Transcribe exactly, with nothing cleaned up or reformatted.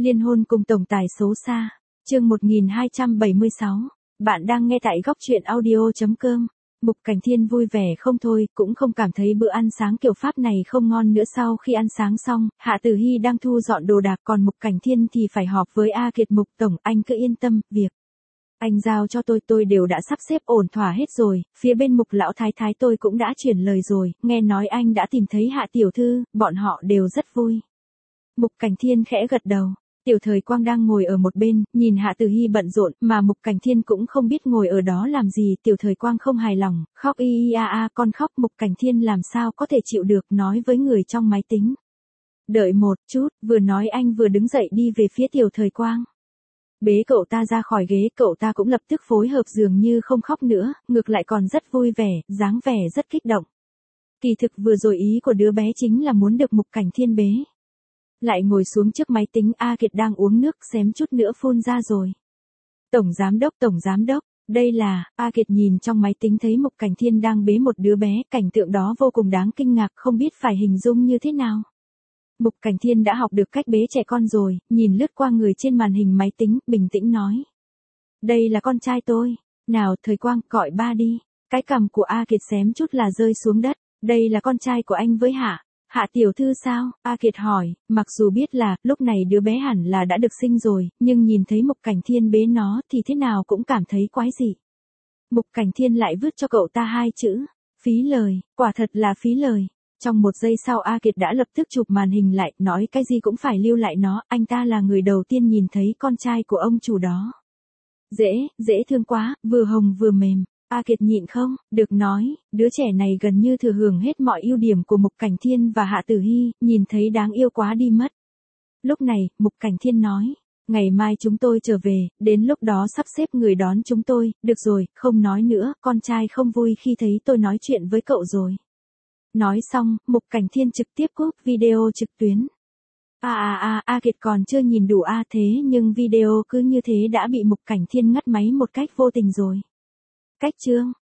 Liên hôn cùng tổng tài xấu xa. Chương một nghìn hai trăm bảy mươi sáu. Bạn đang nghe tại góc truyện audio chấm com. Mục Cảnh Thiên vui vẻ không thôi, cũng không cảm thấy bữa ăn sáng kiểu Pháp này không ngon nữa. Sau khi ăn sáng xong, Hạ Tử Hy đang thu dọn đồ đạc, còn Mục Cảnh Thiên thì phải họp với A Kiệt. Mục tổng, anh cứ yên tâm, việc anh giao cho tôi tôi đều đã sắp xếp ổn thỏa hết rồi, phía bên Mục lão thái thái tôi cũng đã chuyển lời rồi, nghe nói anh đã tìm thấy Hạ tiểu thư, bọn họ đều rất vui. Mục Cảnh Thiên khẽ gật đầu. Tiểu Thời Quang đang ngồi ở một bên, nhìn Hạ Tử Hy bận rộn, mà Mục Cảnh Thiên cũng không biết ngồi ở đó làm gì. Tiểu Thời Quang không hài lòng, khóc y y a a con khóc. Mục Cảnh Thiên làm sao có thể chịu được, nói với người trong máy tính. Đợi một chút, vừa nói anh vừa đứng dậy đi về phía Tiểu Thời Quang. Bế cậu ta ra khỏi ghế, cậu ta cũng lập tức phối hợp, dường như không khóc nữa, ngược lại còn rất vui vẻ, dáng vẻ rất kích động. Kỳ thực vừa rồi ý của đứa bé chính là muốn được Mục Cảnh Thiên bế. Lại ngồi xuống trước máy tính, A Kiệt đang uống nước, xém chút nữa phun ra rồi. Tổng giám đốc, tổng giám đốc, đây là, A Kiệt nhìn trong máy tính thấy Mục Cảnh Thiên đang bế một đứa bé, cảnh tượng đó vô cùng đáng kinh ngạc, không biết phải hình dung như thế nào. Mục Cảnh Thiên đã học được cách bế trẻ con rồi, nhìn lướt qua người trên màn hình máy tính, bình tĩnh nói. Đây là con trai tôi, nào Thời Quang, gọi ba đi. Cái cằm của A Kiệt xém chút là rơi xuống đất, đây là con trai của anh với Hạ. Hạ tiểu thư sao? A Kiệt hỏi, mặc dù biết là, lúc này đứa bé hẳn là đã được sinh rồi, nhưng nhìn thấy Mục Cảnh Thiên bế nó thì thế nào cũng cảm thấy quái dị. Mục Cảnh Thiên lại vứt cho cậu ta hai chữ, phí lời, quả thật là phí lời. Trong một giây sau A Kiệt đã lập tức chụp màn hình lại, nói cái gì cũng phải lưu lại nó, anh ta là người đầu tiên nhìn thấy con trai của ông chủ đó. Dễ, dễ thương quá, vừa hồng vừa mềm. A Kiệt nhịn không, được nói, đứa trẻ này gần như thừa hưởng hết mọi ưu điểm của Mục Cảnh Thiên và Hạ Tử Hy, nhìn thấy đáng yêu quá đi mất. Lúc này, Mục Cảnh Thiên nói, ngày mai chúng tôi trở về, đến lúc đó sắp xếp người đón chúng tôi, được rồi, không nói nữa, con trai không vui khi thấy tôi nói chuyện với cậu rồi. Nói xong, Mục Cảnh Thiên trực tiếp cúp video trực tuyến. A a a, A Kiệt còn chưa nhìn đủ a thế nhưng video cứ như thế đã bị Mục Cảnh Thiên ngắt máy một cách vô tình rồi. Cách chương